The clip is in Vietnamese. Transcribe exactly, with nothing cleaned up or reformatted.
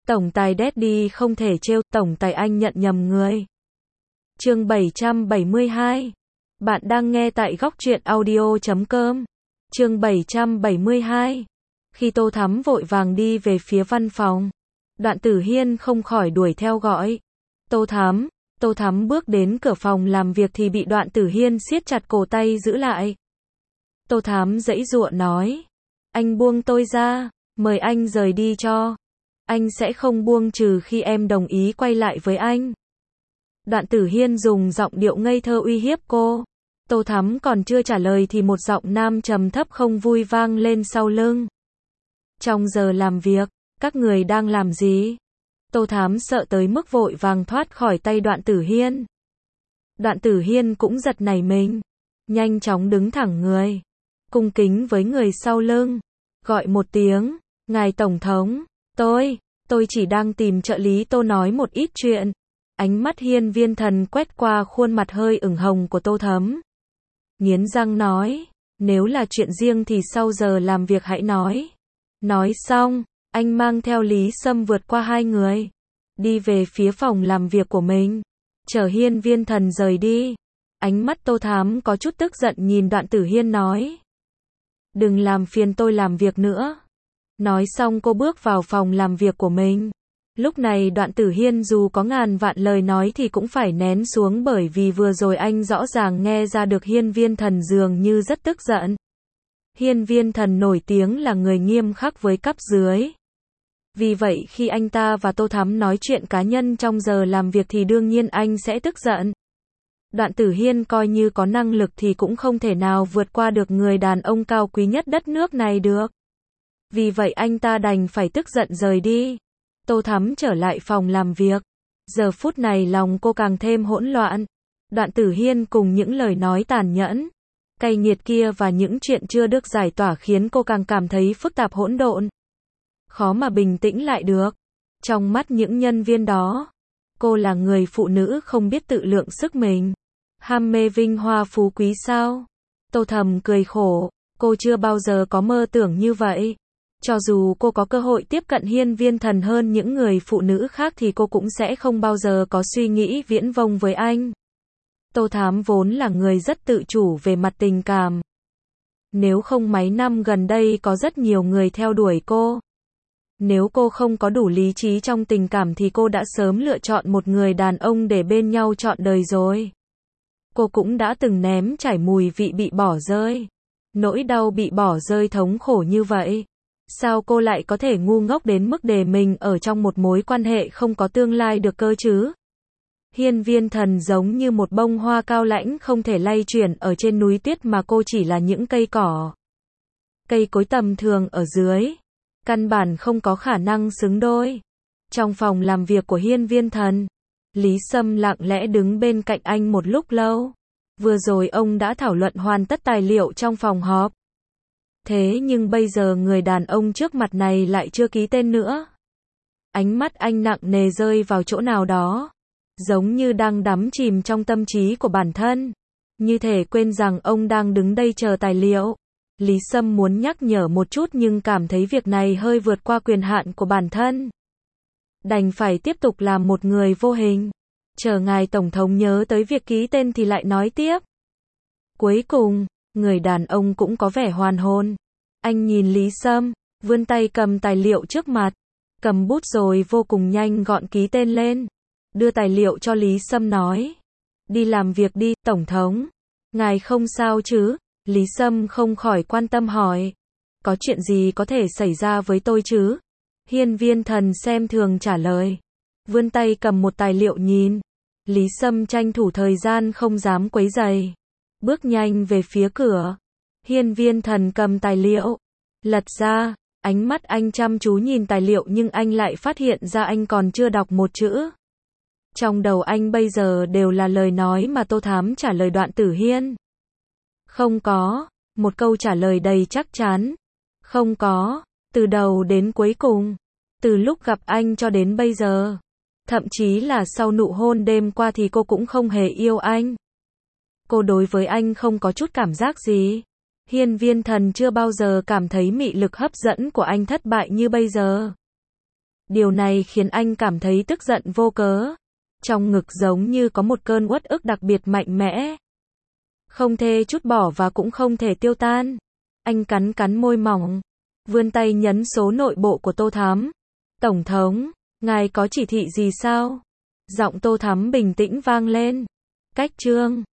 Tổng tài Daddy không thể trêu, tổng tài anh nhận nhầm người. Chương bảy trăm bảy mươi hai. Bạn đang nghe tại góc truyện audio chấm com. Chương bảy trăm bảy mươi hai. Khi Tô Thắm vội vàng đi về phía văn phòng, Đoạn Tử Hiên không khỏi đuổi theo gọi. Tô Thắm, Tô Thắm bước đến cửa phòng làm việc thì bị Đoạn Tử Hiên siết chặt cổ tay giữ lại. Tô Thắm giãy giụa nói, anh buông tôi ra, mời anh rời đi cho. Anh sẽ không buông trừ khi em đồng ý quay lại với anh. Đoạn Tử Hiên dùng giọng điệu ngây thơ uy hiếp cô. Tô Thắm còn chưa trả lời thì một giọng nam trầm thấp không vui vang lên sau lưng. Trong giờ làm việc, các người đang làm gì? Tô Thắm sợ tới mức vội vàng thoát khỏi tay Đoạn Tử Hiên. Đoạn Tử Hiên cũng giật nảy mình, nhanh chóng đứng thẳng người, cung kính với người sau lưng, gọi một tiếng, ngài tổng thống, tôi, tôi chỉ đang tìm trợ lý Tô nói một ít chuyện. Ánh mắt Hiên Viên Thần quét qua khuôn mặt hơi ửng hồng của Tô Thắm, nghiến răng nói, nếu là chuyện riêng thì sau giờ làm việc hãy nói. Nói xong, anh mang theo Lý Sâm vượt qua hai người, đi về phía phòng làm việc của mình, chờ Hiên Viên Thần rời đi. Ánh mắt Tô Thắm có chút tức giận nhìn Đoạn Tử Hiên nói, đừng làm phiền tôi làm việc nữa. Nói xong cô bước vào phòng làm việc của mình. Lúc này Đoạn Tử Hiên dù có ngàn vạn lời nói thì cũng phải nén xuống, bởi vì vừa rồi anh rõ ràng nghe ra được Hiên Viên Thần dường như rất tức giận. Hiên Viên Thần nổi tiếng là người nghiêm khắc với cấp dưới. Vì vậy khi anh ta và Tô Thắm nói chuyện cá nhân trong giờ làm việc thì đương nhiên anh sẽ tức giận. Đoạn Tử Hiên coi như có năng lực thì cũng không thể nào vượt qua được người đàn ông cao quý nhất đất nước này được. Vì vậy anh ta đành phải tức giận rời đi. Tô Thắm trở lại phòng làm việc. Giờ phút này lòng cô càng thêm hỗn loạn. Đoạn Tử Hiên cùng những lời nói tàn nhẫn, cay nghiệt kia và những chuyện chưa được giải tỏa khiến cô càng cảm thấy phức tạp hỗn độn. Khó mà bình tĩnh lại được. Trong mắt những nhân viên đó, cô là người phụ nữ không biết tự lượng sức mình. Ham mê vinh hoa phú quý sao? Tô thầm cười khổ, cô chưa bao giờ có mơ tưởng như vậy. Cho dù cô có cơ hội tiếp cận Hiên Viên Thần hơn những người phụ nữ khác thì cô cũng sẽ không bao giờ có suy nghĩ viễn vông với anh. Tô Thắm vốn là người rất tự chủ về mặt tình cảm. Nếu không mấy năm gần đây có rất nhiều người theo đuổi cô. Nếu cô không có đủ lý trí trong tình cảm thì cô đã sớm lựa chọn một người đàn ông để bên nhau trọn đời rồi. Cô cũng đã từng nếm trải mùi vị bị bỏ rơi. Nỗi đau bị bỏ rơi thống khổ như vậy. Sao cô lại có thể ngu ngốc đến mức để mình ở trong một mối quan hệ không có tương lai được cơ chứ? Hiên Viên Thần giống như một bông hoa cao lãnh không thể lay chuyển ở trên núi tuyết mà cô chỉ là những cây cỏ, cây cối tầm thường ở dưới. Căn bản không có khả năng xứng đôi. Trong phòng làm việc của Hiên Viên Thần, Lý Sâm lặng lẽ đứng bên cạnh anh một lúc lâu. Vừa rồi ông đã thảo luận hoàn tất tài liệu trong phòng họp. Thế nhưng bây giờ người đàn ông trước mặt này lại chưa ký tên nữa. Ánh mắt anh nặng nề rơi vào chỗ nào đó, giống như đang đắm chìm trong tâm trí của bản thân, như thể quên rằng ông đang đứng đây chờ tài liệu. Lý Sâm muốn nhắc nhở một chút nhưng cảm thấy việc này hơi vượt qua quyền hạn của bản thân. Đành phải tiếp tục làm một người vô hình. Chờ ngài tổng thống nhớ tới việc ký tên thì lại nói tiếp. Cuối cùng, người đàn ông cũng có vẻ hoàn hồn. Anh nhìn Lý Sâm, vươn tay cầm tài liệu trước mặt, cầm bút rồi vô cùng nhanh gọn ký tên lên. Đưa tài liệu cho Lý Sâm nói, đi làm việc đi, tổng thống. Ngài không sao chứ? Lý Sâm không khỏi quan tâm hỏi. Có chuyện gì có thể xảy ra với tôi chứ? Hiên Viên Thần xem thường trả lời. Vươn tay cầm một tài liệu nhìn. Lý Sâm tranh thủ thời gian không dám quấy rầy, bước nhanh về phía cửa. Hiên Viên Thần cầm tài liệu, lật ra, ánh mắt anh chăm chú nhìn tài liệu nhưng anh lại phát hiện ra anh còn chưa đọc một chữ. Trong đầu anh bây giờ đều là lời nói mà Tô Thắm trả lời Đoạn Tử Hiên. Không có, một câu trả lời đầy chắc chắn. Không có, từ đầu đến cuối cùng, từ lúc gặp anh cho đến bây giờ. Thậm chí là sau nụ hôn đêm qua thì cô cũng không hề yêu anh. Cô đối với anh không có chút cảm giác gì. Hiên Viên Thần chưa bao giờ cảm thấy mị lực hấp dẫn của anh thất bại như bây giờ. Điều này khiến anh cảm thấy tức giận vô cớ. Trong ngực giống như có một cơn uất ức đặc biệt mạnh mẽ. Không thể trút bỏ và cũng không thể tiêu tan. Anh cắn cắn môi mỏng. Vươn tay nhấn số nội bộ của Tô Thắm. Tổng thống, ngài có chỉ thị gì sao? Giọng Tô Thắm bình tĩnh vang lên. Cách trương.